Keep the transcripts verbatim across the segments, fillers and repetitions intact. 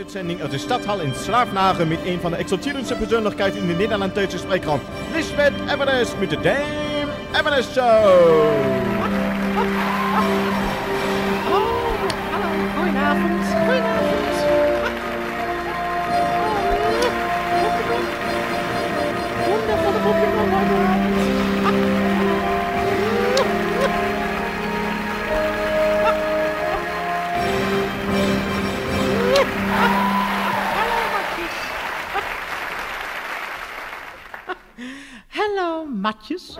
Uitzending aus der Stadthalle in Slavenhagen mit een van de exaltierendste persoonlijkheden in de Nederlandse spreekkrant. Lisbeth Everest met de Dame Everest Show. Oh, hallo, goedenavond, goedenavond. Wondervolle Pokémon, goedenavond. Hallo Matjes.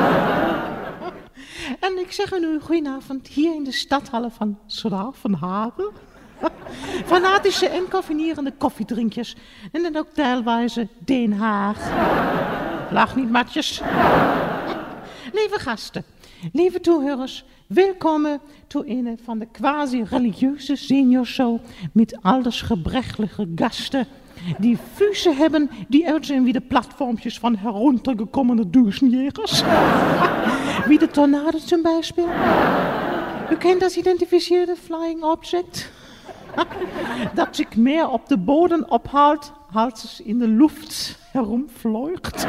En ik zeg u nu goedenavond hier in de stadhalle van Slavenhagen. Fanatische en koffienerende koffiedrinkjes. En dan ook teilweise Den Haag. Lach niet, Matjes. Lieve gasten, lieve toehoorders, welkom toe een van de quasi-religieuze seniorshow met aldersgebrechtelijke gasten die fusen hebben die uitzien wie de platformpjes van heruntergekommene Dusenjägers. Wie de tornado zum Beispiel. U kent dat identificeerde flying object? Dat zich meer op de bodem ophaalt als es in de lucht herumvloegt.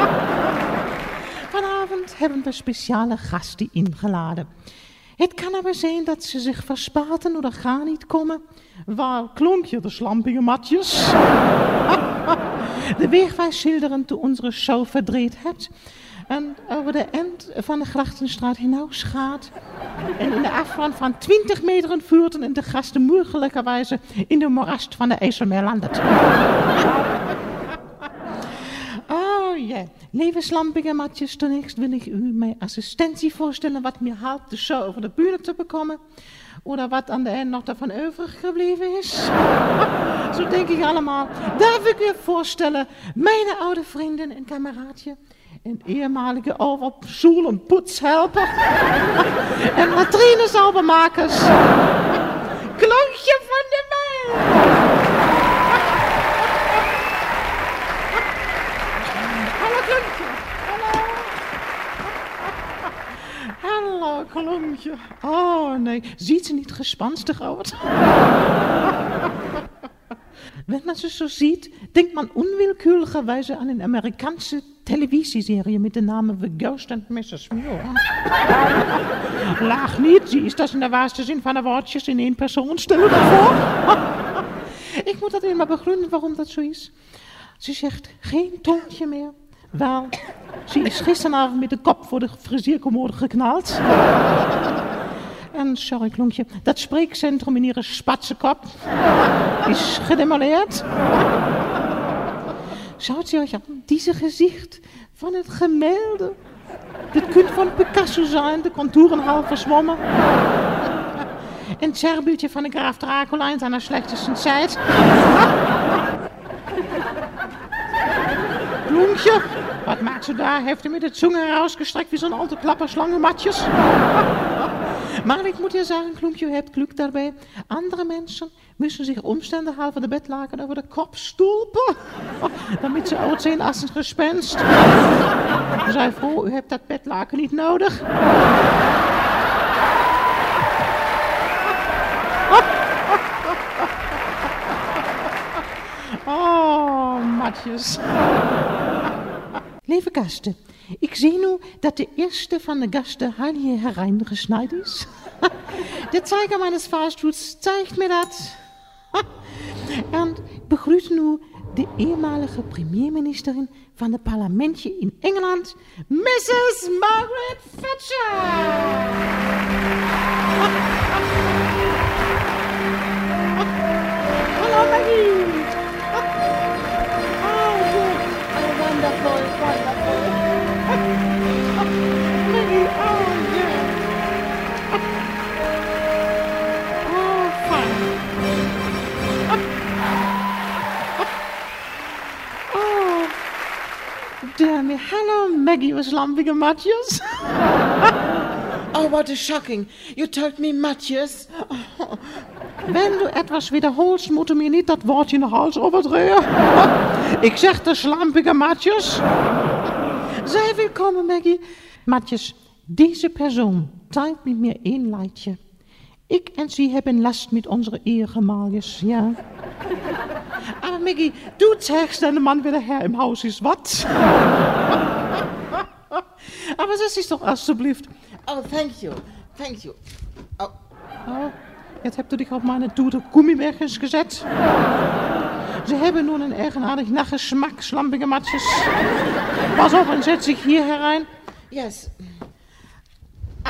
Vanavond hebben we speciale gasten ingeladen. Het kan aber zijn dat ze zich verspaten of gar niet komen. Waar klonk je de slampige Matjes? De wegwijs schilderen toen onze show verdreed hebt. En over de end van de Grachtenstraat hinaus gaat. En in de afstand van twintig meteren vuurten en de gasten mogelijkerwijze in de moerast van de IJsselmeer landet. Oh ja, yeah. Lieve slampige Matjes, zunächst wil ik u mijn assistentie voorstellen wat mir helpt de show over de bühne te bekomen. Oder wat aan de eind nog daarvan overgebleven is. Zo denk ik allemaal. Darf ik u voorstellen, mijn oude vriendin en kameraadje. Een ehemalige over school- en poetshelper. En latrinesaubermakers. Klontje van de Meil. Hallo Klontje. Hallo. Hallo Klontje. Oh nee, ziet ze niet gespanstig uit? Wenn man ze zo ziet, denkt man onwillekeurig aan een Amerikaanse televisieserie met de naam The Ghost and missus Muir. Lach niet, sie is dat in de waarste zin van de woordjes in één persoon. Stel je dat voor? Ik moet dat eenmaal begründen waarom dat zo is. Ze zegt geen toontje meer. Wel, ze is gisteravond met de kop voor de frisiercommode geknald. En sorry Klonkje, dat spreekcentrum in ihre spatsenkop is gedemoleerd. Schaut sie euch an, diese Gezicht van het gemälde. Dit kunt van Picasso zijn, de contouren half verzwommen. Een het zerbütje van de graaf Dracula in zijn schlechtesten tijd. Klonkje, wat maakt ze daar? Heeft hij met het zunge herausgestrekt wie zo'n alte klapperslangenmatjes? Maar ik moet je zeggen, Klonkje, u hebt geluk daarbij. Andere mensen müssen zich omstandig halve de bedlaken over de kop stulpen. Damit ze uitzien als een gespenst. Zij voor, u hebt dat bedlaken niet nodig. Oh, Matjes. Lieve gasten, ik zie nu dat de eerste van de gasten hier hereingesnijd is. De Zeiger meines Fahrstuhls zeigt mir dat. En begrüße nu de ehemalige premierministerin van het parlementje in Engeland, missus Margaret Thatcher. Hallo Maggie. Oh, good. Oh, wonderful, wonderful. Maggie, oh, yeah. Oh, fine. Oh, damn it. Hello, Maggie was lampige Matjes. Oh, what a shocking. You told me Matjes. Oh. Wenn du etwas wiederholst, moet du mir niet dat woordje in de hals overdrehen. Ik zeg de slampige Matjes. Sei willkommen, Maggie. Matjes, deze persoon teilt met mir een leidje. Ik en sie hebben last met onze ehegemaljes, ja. Aber Maggie, du zeigst deinem Mann, wer der Herr im Haus ist, was? Aber das ist doch alsjeblieft. Oh, thank you. Thank you. Oh, Oh, jetzt hebt u dich op mijn dure Gummiwerkjes gezet. Ze hebben nun een eigenaardig Nachgeschmack, schlampige matjes. Pas op en zet zich hier herein. yes. Ah!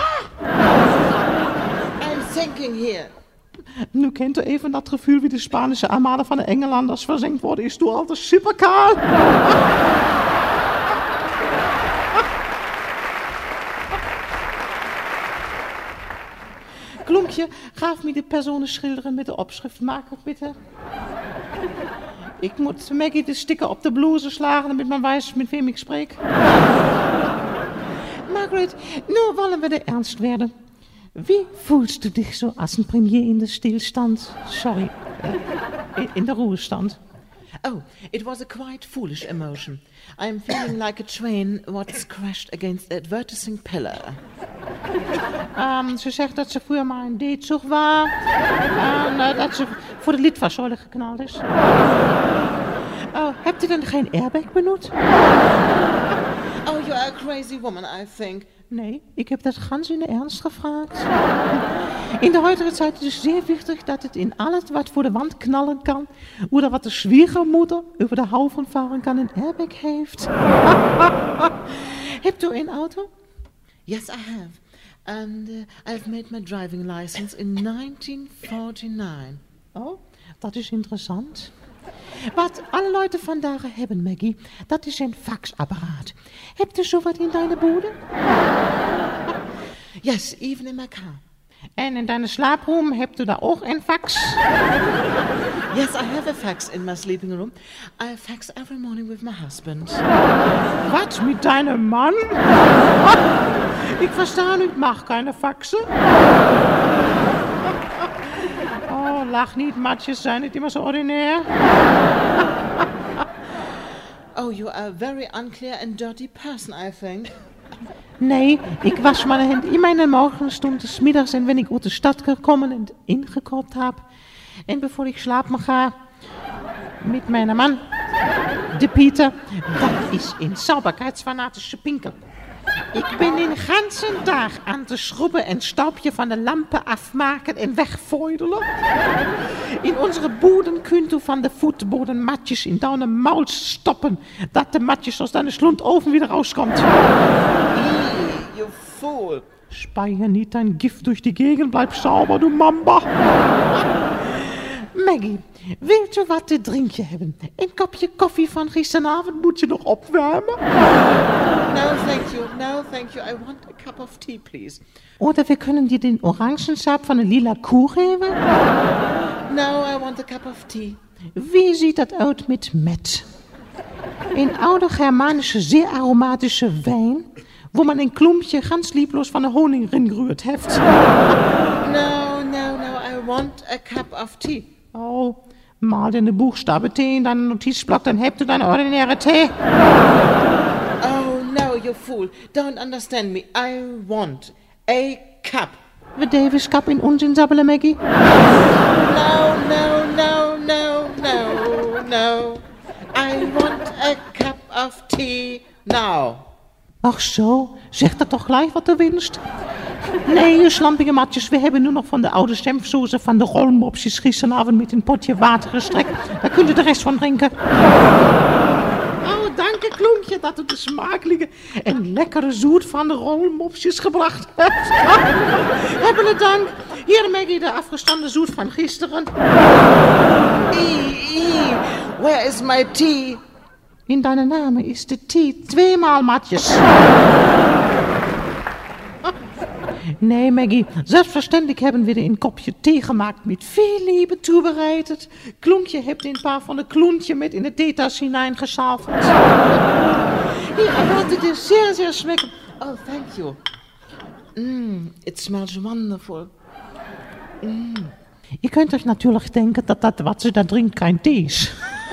I'm sinking here. Nu kent u even dat gevoel wie de Spanische armade van de Engelanders verzenkt worden. Is toen altijd superkaal. Klonkje, gaaf me de personen schilderen met de opschrift. Maak het bitte. Ik moet Maggie de sticker op de blouse slagen, damit man weiß, mit wem ik spreek. Margaret, nu wollen we de ernst werden. Wie voelst du dich so als een premier in de stilstand? Sorry, uh, in de ruhestand. Oh, it was a quite foolish emotion. I am feeling like a train what's crashed against the advertising pillar. Um, ze zegt dat ze vroeger maar een D-zug was. En uh, dat ze voor de litfaßsäule geknald is. Oh, hebt u dan geen airbag benut? Oh, you are a crazy woman, I think. Nee, ik heb dat ganz in de ernst gevraagd. In de heutige tijd is het zeer wichtig dat het in alles wat voor de wand knallen kan, oder wat de Schwiegermutter over de haufen varen kan, een airbag heeft. Hebt u een auto? Yes, I have. And uh, I've made my driving license in nineteen forty-nine. Oh, dat is interessant. Wat alle Leute vandaag hebben, Maggie, dat is een faxapparaat. Hebt u zo wat in deine bude? Yes, even in my car. En in deine slaaproom hebt u daar ook een fax? Yes, I have a fax in my sleeping room. I fax every morning with my husband. Wat, met deine man? Ik versta nu, ik mag keine faxen. Oh, lach niet, matjes zijn niet immer zo ordinair. Oh, you are a very unclear and dirty person, I think. Nee, ik was mijn hand in mijn morgenstund des middags en wenn ik uit de stad gekomen en ingekoopt heb. En voor ik slapen ga met mijn man, de Pieter, dat is een sauberkeitsfanatische pinkel. Ik ben den ganzen dag aan te schrubben en staubje van de lampen afmaken en wegvoidelen. In onze boden kunt u van de voetboden matjes in deine Maul stoppen, dat de matjes aus deine Schlundofen wieder rauskommt. Eee, you fool. Speier niet dein Gift durch die Gegend, bleib sauber, du Mamba. Maggie, wilt u wat te drinken hebben? Een kopje koffie van gisteravond moet je nog opwarmen. No, thank you. No, thank you. I want a cup of tea, please. Oder wir können dir den Orangensap van een lila koe geven. No, I want a cup of tea. Wie ziet dat uit met met? Een oude Germanische, zeer aromatische wijn, wo man een klompje ganz lieblos van de honing erin gerührt heeft. No, no, no. I want a cup of tea. Oh, mal denn de Buchstabe T in deinen Notizblock, dann hebt du deine ordinäre Tee. Oh, no, you fool. Don't understand me. I want a cup. We Davis kap in onzin zabbelen, Maggie. No, no, no, no, no, no. I want a cup of tea now. Ach zo, zeg dat toch gelijk wat de winst. Nee, je slampige matjes, we hebben nu nog van de oude stemfsoße van de rolmopjes gisteravond met een potje water gestrekt. Daar kunt u de rest van drinken. Oh, dank je, Klonkje, dat u de smakelijke en lekkere zoet van de rolmopjes gebracht hebt. Hebben we dank. Hier, Maggie, de afgestande zoet van gisteren. Ee, ee. Where is my tea? In deine naam is de thee tweemaal, matjes. Nee, Maggie, selbstverständlich hebben we een kopje thee gemaakt met veel liebe toebereidet. Klonkje hebt een paar van de kloentje met in de theetas hineingesalverd. Ja, dat het is zeer, zeer smaken. Oh, thank you. Mmm, it smells wonderful. Mm. Je kunt euch natuurlijk denken dat dat wat ze daar drinkt geen thee is.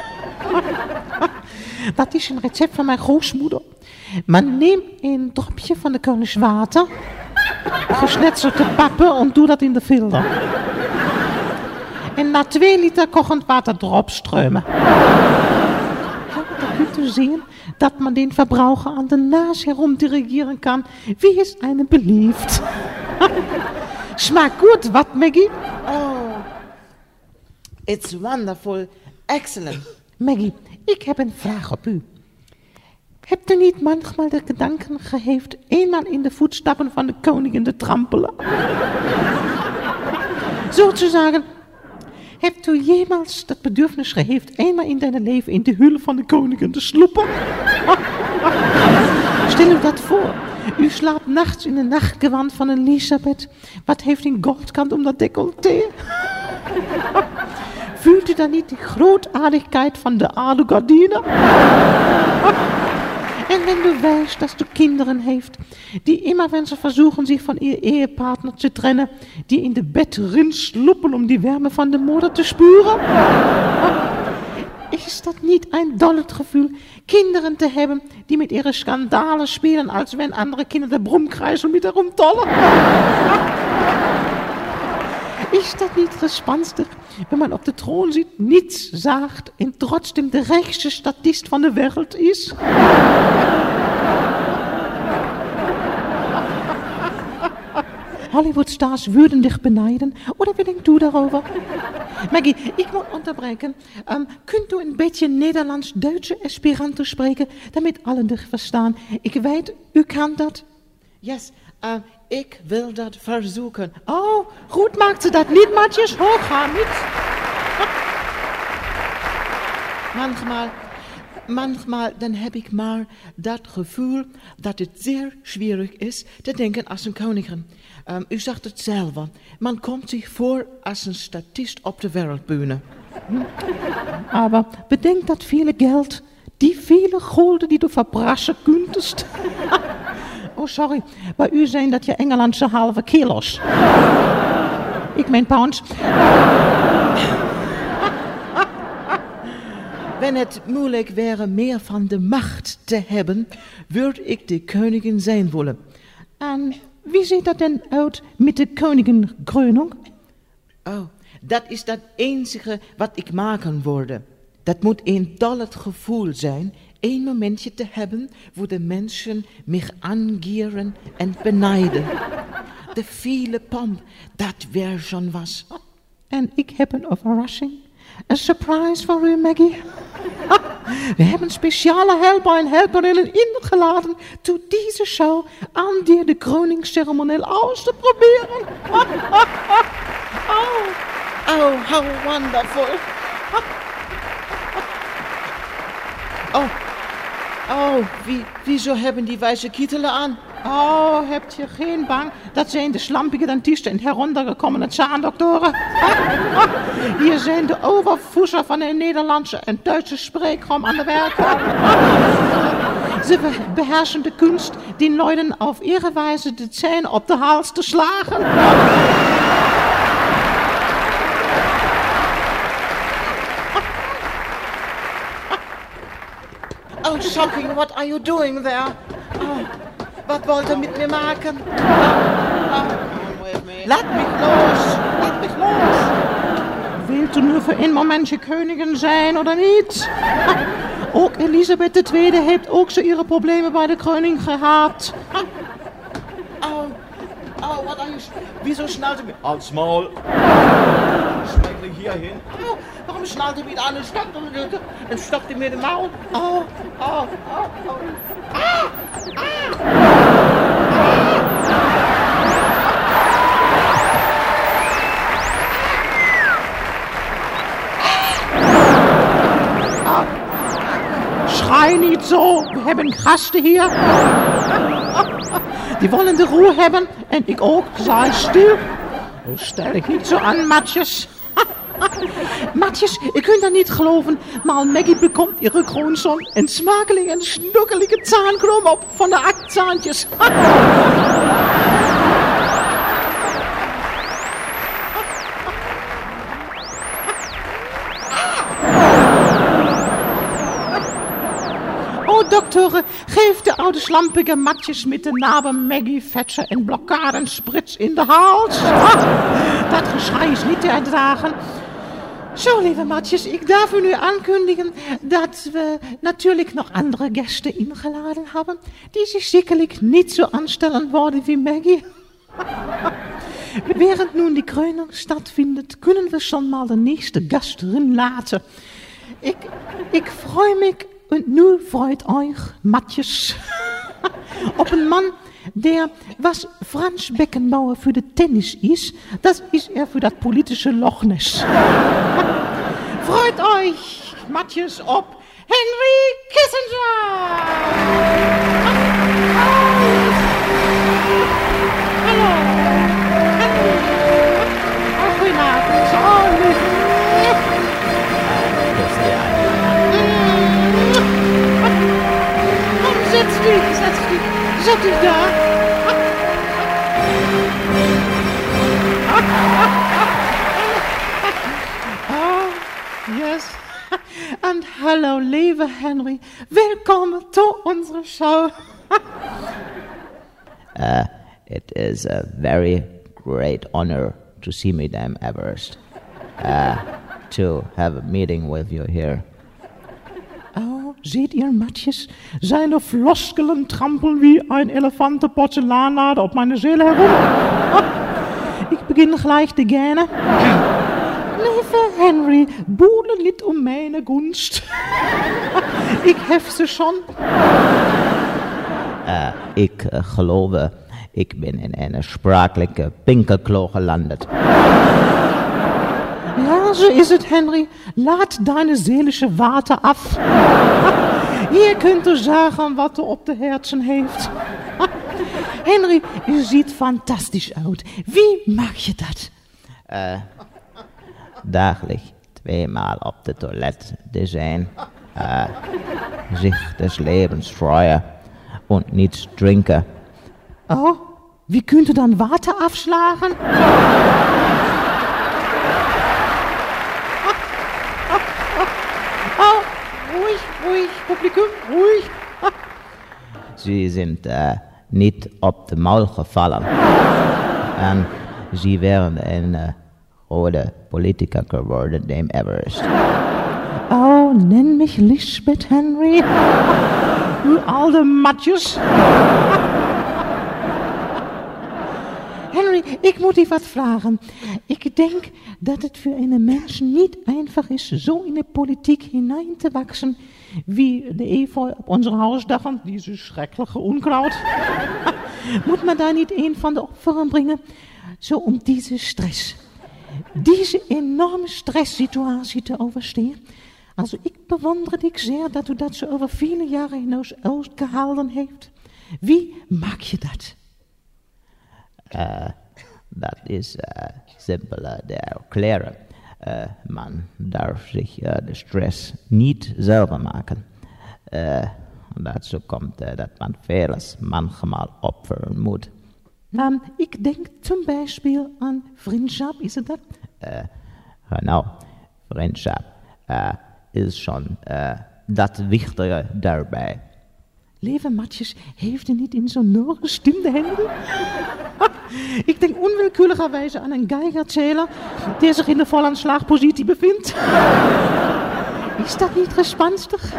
Dat is een recept van mijn grootmoeder. Man neemt een dropje van de Kölnisch water, geschnetzelte pappen en doe dat in de filter. En na twee liter kochend water dropströmen. Ja, da kunt u sehen, dat man den Verbraucher an den Naas herum dirigieren kann, wie es einem beliebt. Schmeckt gut, wat, Maggie? Oh, it's wonderful. Excellent. Maggie, ik heb een vraag op u. Hebt u niet manchmal de gedanken geheeft eenmaal in de voetstappen van de koningin te trampelen? Zo te zeggen, hebt u jemals dat bedürfnis geheeft eenmaal in dein leven in de hule van de koningin te sloepen? Stel u dat voor. U slaapt nachts in een nachtgewand van Elisabeth. Wat heeft een goldkant om dat decolleté? Fühlt u dan niet die grootaardigheid van de Alu-gardine? En wenn du weißt, dass du Kinderen heeft, die immer, wenn sie versuchen, sich von ihr Ehepartner zu trennen, die in de Bett rinschluppen, um die Wärme van de Moeder te spüren? Is dat niet een dolles gevoel, Kinderen te hebben, die met ihre Skandale spelen, als wenn andere Kinder de Brummkreisel mit herumtollen? Ist das nicht gespanstig, wenn man auf den Thron sieht, nichts sagt und trotzdem der reichste Statist von der Welt ist? Hollywood-Stars würden dich beneiden. Oder wie denkst du darüber? Maggie, ich muss unterbrechen. Ähm, könnt du ein bisschen Nederlands-Duitse Esperanto spreken, damit alle dich verstaan? Ich weiß, u kann das. Yes, uh, ik wil dat verzoeken. Oh, goed maakt ze dat niet, Matjes. Hoog gaan niet. Manchmal, manchmal, dann heb ik maar dat gevoel dat het zeer schwierig is te denken als een koningin. Um, u zegt het zelf, man komt zich voor als een statist op de wereldbühne. Aber bedenk dat viele Geld, die viele Gulden die du verbrassen könntest. Oh, sorry, bij u zijn dat je Engelandse halve kilo's. Ik meen pounds. Wenn het moeilijk wäre, meer van de macht te hebben, würde ik de koningin zijn willen. En wie ziet dat denn uit met de koninginkrönung? Oh, dat is dat enige wat ik maken wilde. Dat moet een dollet gevoel zijn, een momentje te hebben, wo de mensen mich angieren en beneiden. De viele pomp, dat wär schon was. En ik heb een overrasching. Een surprise voor u, Maggie. We hebben speciale helper en helperinnen ingeladen toe deze show aan dir de kroningsceremonieel aus te proberen. Oh, oh, how wonderful. Oh, oh, wie, wieso hebben die wijze kietelen aan? Oh, hebt je geen bang? Dat zijn de slampige dentisten en heruntergekommene zaandoktoren. Hier zijn de overvoezer van de Nederlandse en Duitse spreekrom aan de werk. Ze beherrschen de kunst, die Leuten auf ihre Weise de Zähne op de hals te slagen. Oh, shocking, what are you doing there? Oh, wat wollt ihr mit mir maken? Oh, oh. Laat mich los, laat mich los. Wilt u nu voor een momentje koningin zijn, oder niet? Ook Elisabeth de Tweede heeft ook zo ihre problemen bij de koning gehad. Oh, oh, wat are you... Wieso schnallt ihr mich... Als Maul. Schmeckling hierhin. Oh, warum schnallt ihr mich an und stoppt, und stoppt ihr mir den Maul? Oh, oh, oh, oh. Ah, ah. Schrei niet zo, we hebben gasten hier. Die wollen de Ruhe hebben en ik ook, sei stil. Oh, stel ik niet zo aan, Matjes. Matjes, je kunt dat niet geloven, maar Maggie bekomt ihre kroonzoon een smakelige en snoekelige zaankroom op van de acht zaantjes. Oh, dokter, geef de oude slampige Matjes met de naam Maggie Thatcher en blokkadensprits in de hals. Dat geschrei is niet te erdragen. Zo, lieve matjes, ik darf u nu aankondigen dat we natuurlijk nog andere Gäste ingeladen hebben, die zich sicherlich niet zo aanstellend worden wie Maggie. Während nun die Krönung stattfindet, können wir schon mal de nächste Gast drin laten. Ik, ik freue mich und nu freut euch, matjes, op een man, der, was Franz Beckenbauer für de Tennis ist, das ist er für das politische Loch Ness. Freut euch, matjes, op Henry Kissinger! Hallo! Henry! Oh, goedenavond. Oh, lief. Kom, setz dich, setz dich. Zet dich da. Oh, yes. And hallo, lieve Henry. Welkom to onze show. uh, it is a very great honor to see Madame Everest. Uh, to have a meeting with you here. Oh, seht ihr, matjes, seine Floskelen trampeln wie ein Elefant der Porzellanlade op meine Seele herum. Oh, ich beginne gleich de Gähne. Lieve Henry, boele niet om mijn gunst. Ik hef ze schon. Uh, ik uh, geloof, ik ben in een sprakelijke pinkelklo gelandet. Ja, so ist es, Henry. Laat deine seelische Warte af. Hier kunt u zeggen wat u op de herzen heeft. Henry, u ziet fantastisch uit. Wie maak je dat? Uh, dagelijks tweemaal op de toilet te zijn. Uh, zich des Lebens freuen en niets drinken. Oh, wie kunt u dan water afslagen? Oh, ruhig, ruhig, Publikum, ruhig. Sie sind uh, niet op de maul gevallen. En sie wären een uh, grote Politiker geworden, dem Everest. Oh, nenn mich Lisbeth, Henry. Du alte Matjes. Henry, ik moet je wat vragen. Ik denk dat het voor een mens niet einfach is zo in de politiek hinein te wachsen, wie de efeu op onze huisdachen, diese schreckliche Unkraut. Moet man da niet een van de Opfern brengen, zo om deze stress, diese enorme Stresssituatie te overstehen? Also ik bewondere dich sehr, dat u dat zo over viele jaren hinaus uitgehouden heeft. Wie maak je dat? Uh, dat is uh, simpel uh, te erklären. Uh, man darf zich uh, de stress niet selber maken. Uh, dazu kommt, uh, dat man vieles manchmal opfern moet. Um, ik denk zum Beispiel aan vriendschap, is het dat? Uh, genau, vriendschap uh, is schon uh, dat wichtige daarbij. Lieve matjes, heeft u niet in zo'n gestimde Hände? Ik denk onwillkürlicherweise aan een Geigerzähler, der zich in de Vollanschlagpositie bevindt. Is dat niet gespenstig?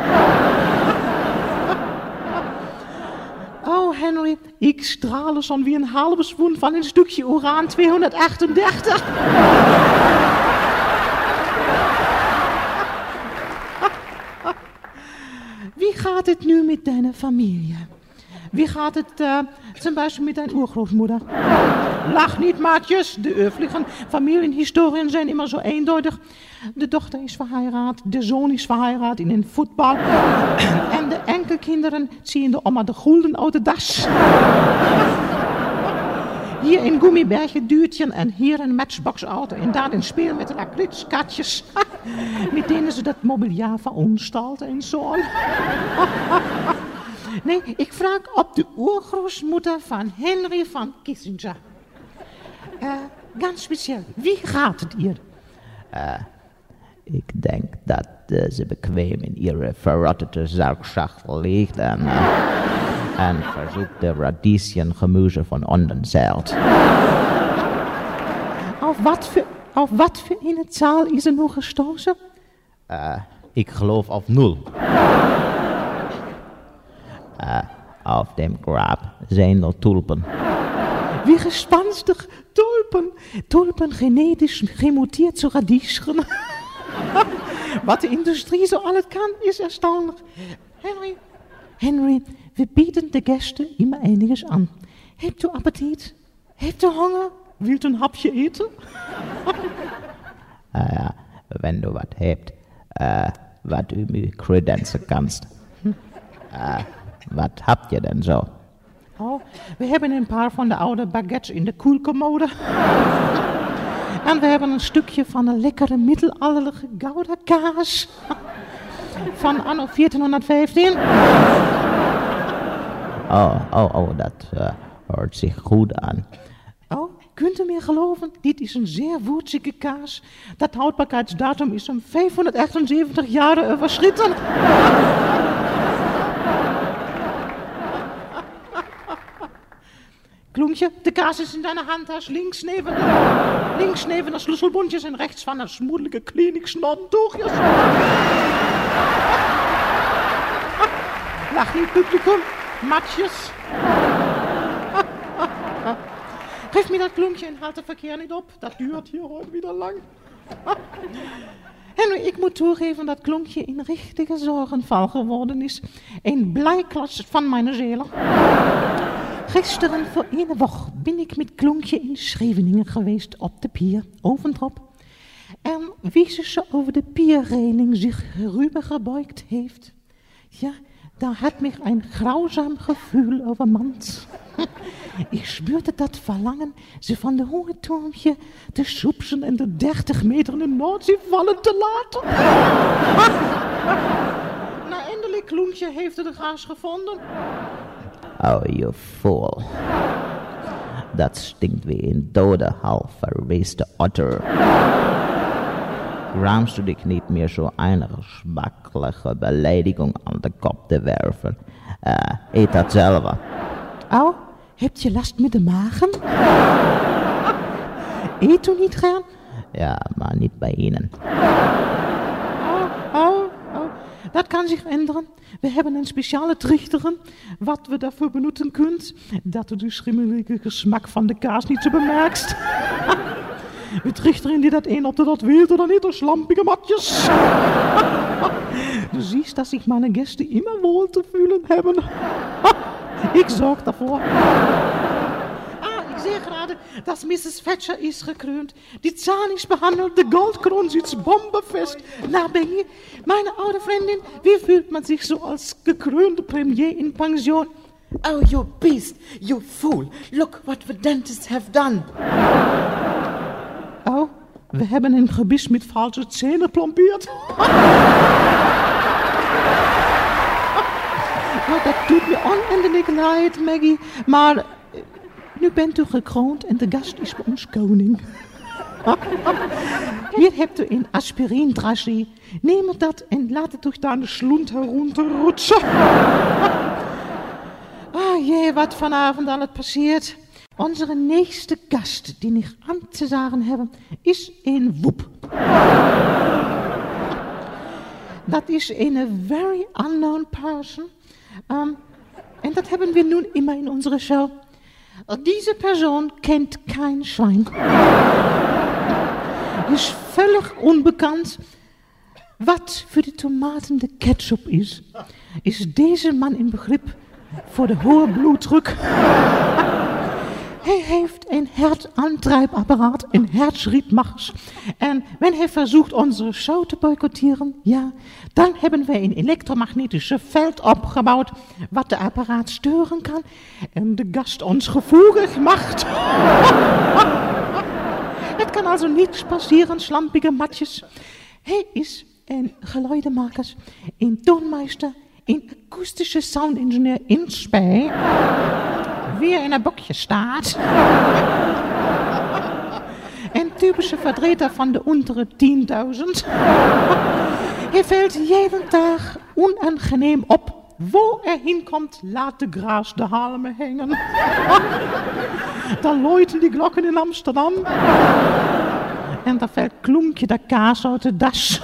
Oh, Henry, ik strale schon wie een halve swoen van een stukje uran tweehonderdachtendertig. Wie gaat het nu met deine Familie? Wie gaat het uh, zum Beispiel mit deiner Urgroßmutter? Lach niet, maatjes. De öffentlichen Familienhistorien zijn immer so eindeutig. De dochter is verheiratet, de zoon is verheiratet in den Voetbal. En de enkelkinderen zien de oma de gulden uit de das. Hier een Gummibärchen duurtje en hier een Matchbox-auto. En daar een speel met lakritskatjes. Met denen ze dat mobiliair verunstalten en zo. Nee, ik vraag op de oergrootmoeder van Henry van Kissinger. Uh, ganz speciaal, wie gaat het hier? Uh, ik denk dat uh, ze bequem in ihre verrottete Saugschachtel ligt en, uh, en versucht de radieschengemüse van onder zeilt. Auf wat voor Auf wat für eine Zahl is er nog gestoßen? Uh, ik geloof op nul. Uh, auf dem Grab zijn nog tulpen. Wie gespanstig, tulpen. Tulpen genetisch gemuteerd zu Radieschen. Wat de industrie zo alles kan, is erstaunlich. Henry, Henry, we bieden de Gäste immer einiges an. Hebt u Appetit? Hebt u Hunger? Wilt u een hapje eten? uh, ja, wenn du wat hebt, uh, wat u me credenzen kanst. Uh, wat habt je denn zo? Oh, we hebben een paar van de oude baguettes in de koelcommode. En we hebben een stukje van een lekkere middelalderlijke Gouda-kaas. Van anno veertienhonderdvijftien. Oh, oh, oh, dat uh, hoort zich goed aan. Oh, kunt u me geloven? Dit is een zeer woordzige kaas. Dat houdbaarheidsdatum is om vijfhonderdachtenzeventig jaar overschritten. Kloentje, de kaas is in deine handtas, links neben de, links neben de sleutelbondjes en rechts van een smoedelijke kliniksnottentoegjes. Lach niet, publicum, matjes. Geef me dat kloentje en haal de verkeer niet op, dat duurt hier heute wieder lang. En ik moet toegeven dat klonkje een richtige zorgenval geworden is. Een blijklas van mijn ziel. Gisteren voor een woche ben ik met klonkje in Scheveningen geweest op de pier, Oventrop. En wie ze zo over de pierreiling zich rübergebeugt heeft, ja, da hat mich ein grausam Gefühl overmand. Ik spürte dat verlangen, ze van de hoge turmje te schubsen en de dertig meter in de Noordzee vallen te laten. Nou, eindelijk kloentje heeft er de gaas gevonden. Oh, you fool. Dat stinkt wie een dode, half verweeste otter. Raamst du dich niet meer zo eine schmackliche Beleidigung aan de kop te werfen? Uh, eet dat zelf. Oh, hebt je last met de magen? Eet u niet gern? Ja, maar niet bij Ihnen. Oh, oh, oh. Dat kan zich ändern. We hebben een speciale trichteren, wat we daarvoor benutten kunt, dat u de schimmelige gesmak van de kaas niet zo bemerkst. We trichteren die dat een op de dat weet dan niet, de slampige matjes. Du siehst, dass sich meine Gäste immer wohl zu fühlen haben. Ik zorg daarvoor. Ah, ik zie gerade, dass Missus Thatcher is gekrönt. Die Zahn is behandelt, de Goldkron sitzt bombefest. Na, Benny, meine oude Freundin, wie fühlt man sich so als gekrönte Premier in Pension? Oh, you beast, you fool. Look what the dentists have done. Oh, we hebben een gebis met valse zähne plombiert. Oh, dat doet me oneindig leid, Maggie. Maar nu bent u gekroond en de gast is bij ons koning. Hier hebt u een aspirindrasje. Neem het dat en laat het durch deine Schlund herunterrutschen. Ah jee, wat vanavond al het passeert. Onze nächste Gast, die ik aan te zeggen hebben, is een woep. Dat is een very unknown person. Um, en dat hebben we nu immer in onze show. Diese Person kennt kein Schwein. Is völlig unbekannt. Wat voor de tomaten de ketchup is, is deze man in begrip voor de hoge bloeddruk. Hij heeft een herzaantreibapparaat, een herzritmachers. En wenn hij versucht onze show te boycotteren, ja, dan hebben wij een elektromagnetische veld opgebouwd, wat de apparaat steuren kan en de gast ons gevoelig macht. Het kan also niets passeren, slampige matjes. Hij is een geluidenmaker, een toonmeester, een akoestische soundingenieur in Spee. Wie er in een boekje staat. Een typische vertreter van de untere tienduizend. Hij valt jeden dag onaangeneem op. Wo er hinkommt, laat de Gras de halmen hängen. Dan läuten die Glocken in Amsterdam. En da fällt Klumpje der Kaas uit de das.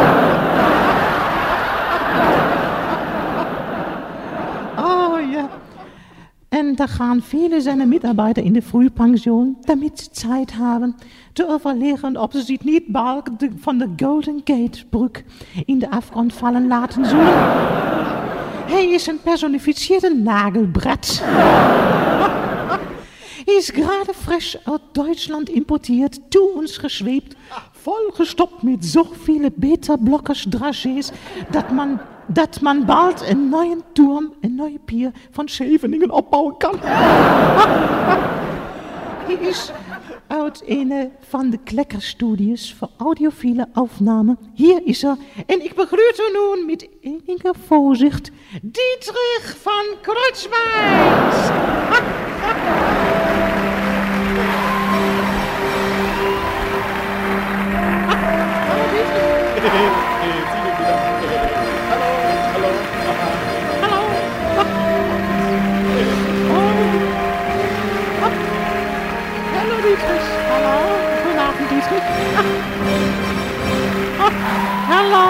Oh ja. En da gaan viele seiner Mitarbeiter in de Frühpension, damit sie Zeit haben, te overleggen ob sie sich nicht bald von der Golden Gate Brücke in de Afgrund fallen laten zullen. Hij is een personifizierte Nagelbrett. Hij is gerade frisch aus Deutschland importiert, zu uns geschwebt, vollgestoppt mit so viele Beta-Blockers-Dragés, dat man, dat man bald een neuen Turm, een neue Pier van Scheveningen opbouwen kan. Hij is uit een van de Klecker-studies voor audiophile Aufnahme. Hier is er, en ik begrüße nun mit enige Vorsicht, Dietrich van Kreuzweis. Hallo, goedenavond Dietrich. Hallo.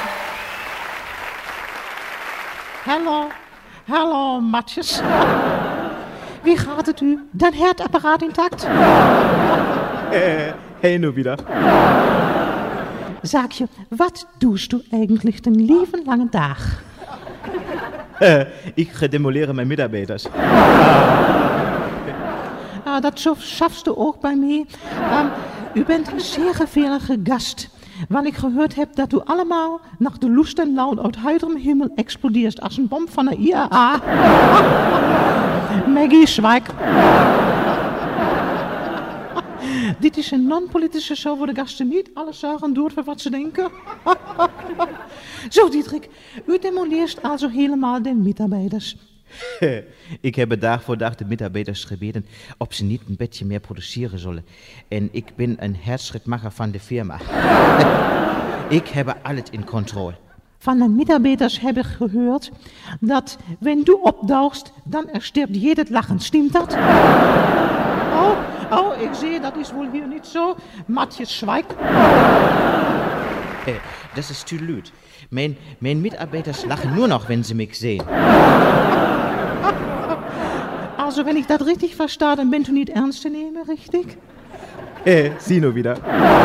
Hallo. Hallo, Matjes. Wie gaat het u? Dein Herdapparaat intact? Äh, hey, nur wieder. Sag je, wat doest du eigentlich den lieben langen Tag? Äh, ich demoliere meine Mitarbeiter. Ah, dat schaffst du auch bei mir. Um, u bent een zeer gefährliche Gast. Weil ich gehört heb dat du allemaal nach de Lust en Laune uit heiterem Himmel explodierst als een bom van de I A A. Maggie, schweig. Dit is een non-politische show waar de gasten niet alles zeggen durven wat ze denken. Zo, Dietrich, u demoleert also helemaal de Mitarbeiters. Ik heb dag voor dag de Mitarbeiters gebeten ob ze niet een beetje meer produceren zullen. En ik ben een Herzschrittmacher van de Firma. Ik heb alles in Kontrolle. Van de Mitarbeiters heb ik gehoord dat, wenn du opdaust, dan erstirbt jedes Lachen. Stimmt dat? Oh, oh, ik zie, dat is wohl hier niet zo. Matjes schweigt. Äh, das ist zu laut. Mijn, mijn Mitarbeiters lachen nur noch, wenn sie mich sehen. Also, wenn ich das richtig verstehe, dann bist du nicht ernst zu nehmen, richtig? Äh, sieh nur wieder.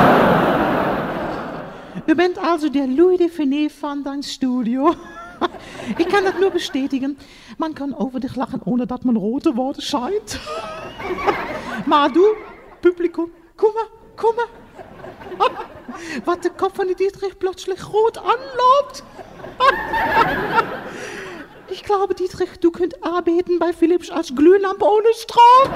U bent also der Louis de Funès van dein Studio. Ich kann das nur bestätigen. Man kann over dich lachen, ohne dass man rote Worte scheint. Maar du, Publikum, guck mal, guck mal. Wat de kop van die Dietrich plötzlich rot anloopt. Ich glaube, Dietrich, du könnt arbeiten bei Philips als Glühlampe ohne Strom.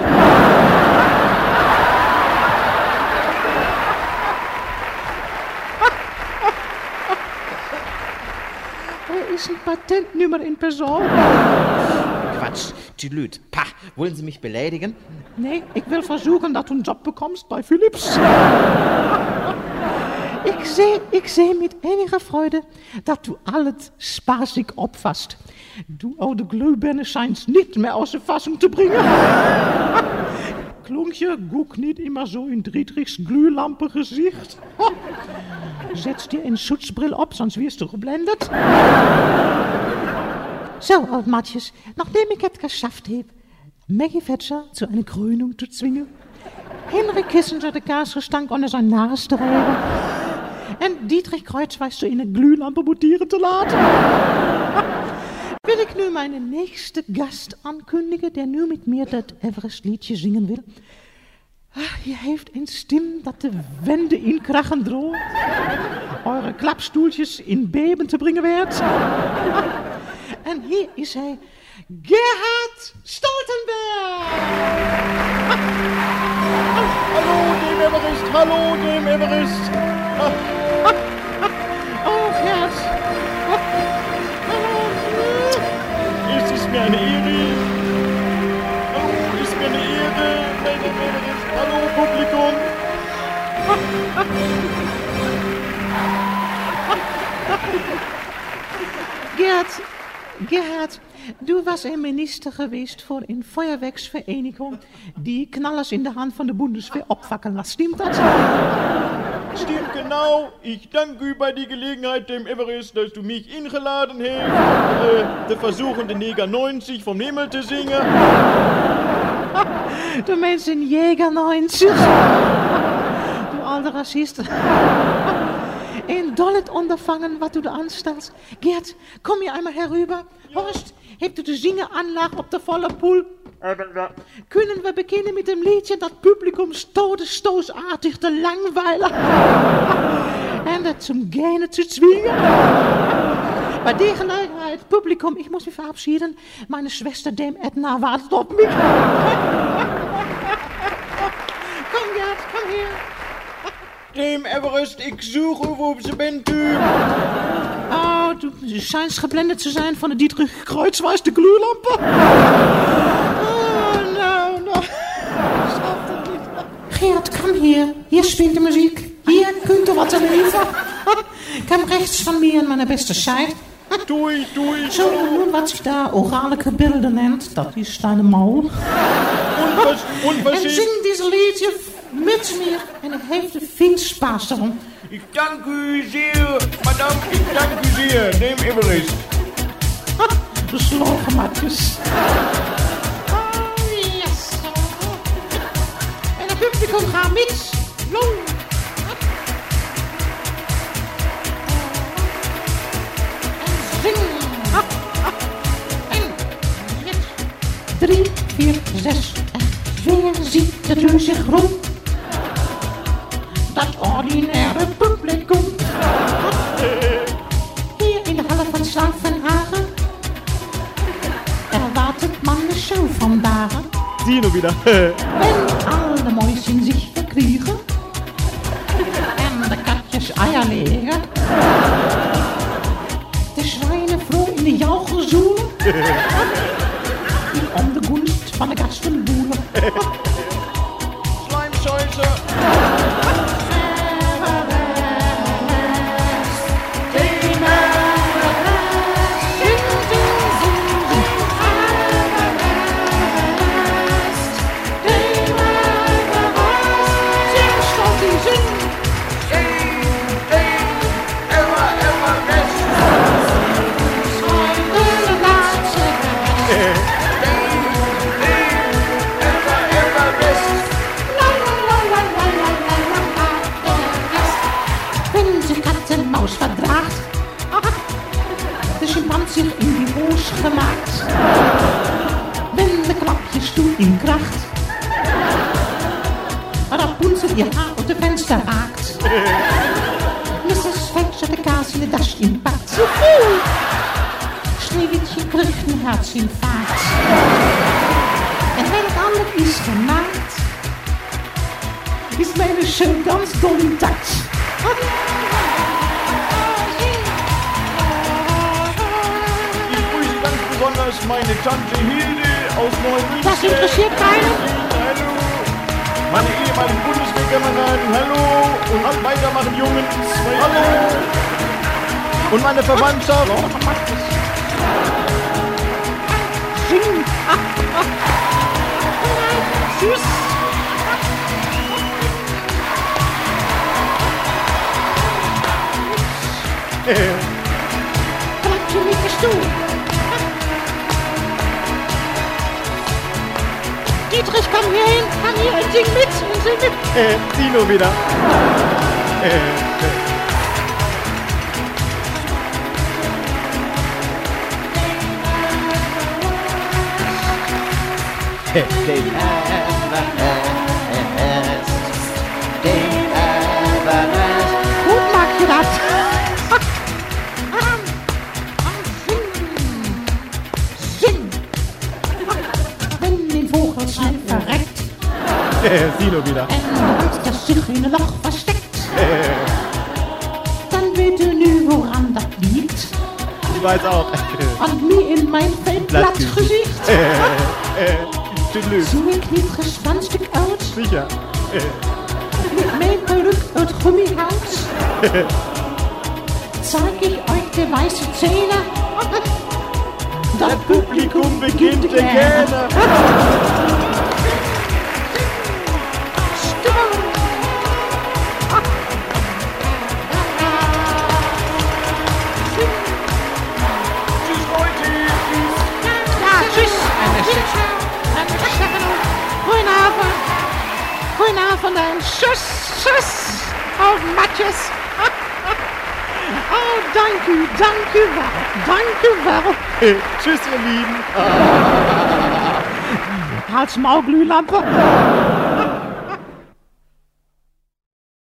Er ist ein Patentnummer in Person. Quatsch, zu laut. Pah, wollen Sie mich beleidigen? Nee, ich will versuchen, dass du einen Job bekommst bei Philips. Ich sehe ich seh mit einiger Freude, dass du alles spaßig opfasst. Du oude Glühbirne scheinst nicht mehr aus der Fassung zu bringen. Klunkje, guck nicht immer so in Dietrichs Glühlampe-Gesicht. Setz dir eine Schutzbrille op, sonst wirst du geblendet. So, oud Matjes, nachdem ich es geschafft habe, Maggie Thatcher zu einer Krönung zu zwingen, Henry Kissinger de Kaasgestank unter sein Nas te reiben en Dietrich Kreuzweis zu einer Glühlampe mutieren zu laten, will ich nun meinen nächsten Gast ankündigen, der nur mit mir das Everest-Liedje zingen will. Je heeft een stem dat de Wände in krachen droht, eure Klappstoeltjes in beben te brengen werd. En hier is hij, Gerhard Stoltenberg. Hallo dem Everest, hallo dem Everest. Oh, Gerd. Hallo. Es ist mir eine Ehre. Hallo, ist mir eine Ehre. Bei dem Everest. Hallo Publikum. Gerd, Gerhard, du was een minister geweest voor een Feuerwerksvereinigung die Knallers in de hand van de Bundeswehr opwakken laat. Stimmt dat? Stimmt genau. Ich danke über die Gelegenheit dem Everest, dass du mich eingeladen hast, äh, der versuchende Neger neunzig vom Himmel zu singen. Du meinst den Jäger neunzig. Du alter Rassist. Ein dolles Unterfangen, was du da anstellst. Gerd, komm hier einmal herüber. Horst, hebt du die Singeanlage op de volle Pool? Können wir beginnen mit dem Liedchen, das Publikum todesstoßartig te langweilen en dat zum Gähnen zu zwingen? Bei der Gelegenheit, Publikum, ich muss mich verabschieden. Meine Schwester Dame Edna wartet auf mich. Komm, Gerd, komm her. Dame Everest, ich suche, wo sie bent u. Oh, du scheinst geblendet zu sein von der Dietrich Kreuzweis, de Glühlampe. Oh, no, no. Schaff das nicht. Gerd, komm hier. Hier spielt de muziek. Hier kunt u wat erleben. Komm rechts von mir in meine beste Zeit. Doei, doei. Zo, nun, wat sich da orale Gebilde nennt, dat is deine Maul. Und was, und was En ist? zing dieses Liedje met mir en ik heeft veel Spaß darum. Ich danke u sehr, Madame, ich danke u sehr, Dame Everest. De slogenmatjes. Oh, yes. En het publikum gaat met. Long. En zingen. En jetzt. Drie, vier, zes. En weer ziet het u zich rond. Dat ordinaire publikum. Hier in de halle van Slavenhagen erwartet man de show vandaag. Sie nur wieder. Wenn alle Mäuschen sich verkriegen en de katjes Eier legen, de Schweine froh in de Jauche zoelen, die om de gunst van de gasten boelen. Schleimscheiße. Zich in die roos gemaakt. Wenn de klapjes toe in kracht. Rapunzel ihr Haar op de venster raakt. missus Fetch de kaas in de das inpakt. Sneeuwwitje krijgt een herzinfarct. En wenn het alles is gemaakt, is meine show ganz dom intact. Besonders meine Tante Hilde aus Neumünster. Das interessiert keinen. Hallo. Meine ehemaligen Bundeswehrkameraden, hallo. Und alle weitermachen Jungs, hallo. Und meine Verwandtschaft. Sing. Tschüss. Klatje mit de stoel. Dietrich, komm hier hin, komm hier und sing mit, und sing mit. Äh, Dino wieder. Äh, Dame Everest, Dame Everest. Gut mag je dat. Sing. Wenn den Vogel schnell verreckt. äh, Dino wieder. En dat zich in een lach versteckt. Dan weet u nu woran dat liegt. Ich weiß auch. An mir in mein Feldblattgezicht. Äh, äh, tschüss. Zie ik niet gespanstig uit? Sicher. Äh, Mit mijn peruk uit gummihout. Zeig ich euch die weiße Zähne. das Publikum beginnt zu gähnen. Stimmung. Goedenavond en zus, zus. Oh, matjes. Oh, dank u, dank u wel, dank u wel. Hey, tschüss, ihr Lieben. Halt's Maul, Glühlampe.